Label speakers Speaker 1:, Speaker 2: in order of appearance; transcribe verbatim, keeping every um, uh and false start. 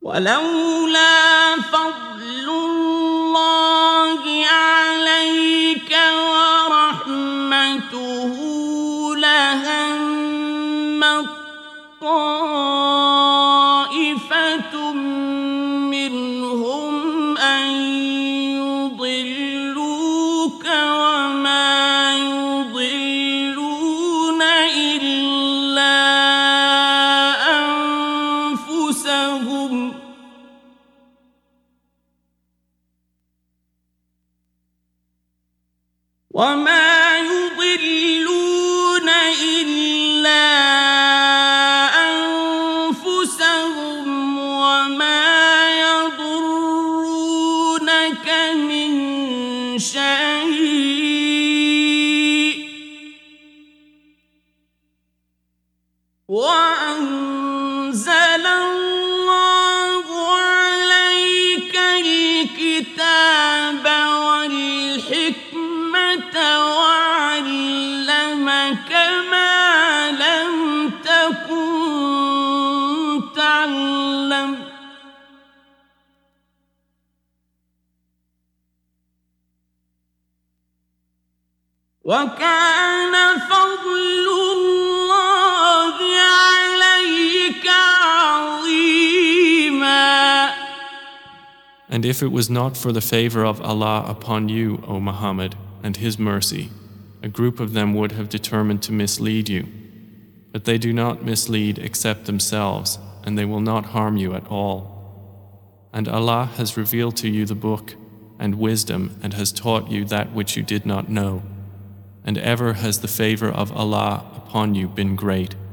Speaker 1: ولولا فضل الله عليك ورحمته لهم طائفة منهم أن يضلوك وما يضلون إلا أنفسهم وما يضلون إلا أنفسهم وما يضرونك من شيء وأنزل الله عليك الكتاب والحكمة وعلمك ما لم تكن تعلم وكان فضل الله عليك عظيما.
Speaker 2: And if it was not for the favor of Allah upon you, O Muhammad, and His mercy, a group of them would have determined to mislead you. But they do not mislead except themselves, and they will not harm you at all. And Allah has revealed to you the book and wisdom and has taught you that which you did not know. And ever has the favor of Allah upon you been great.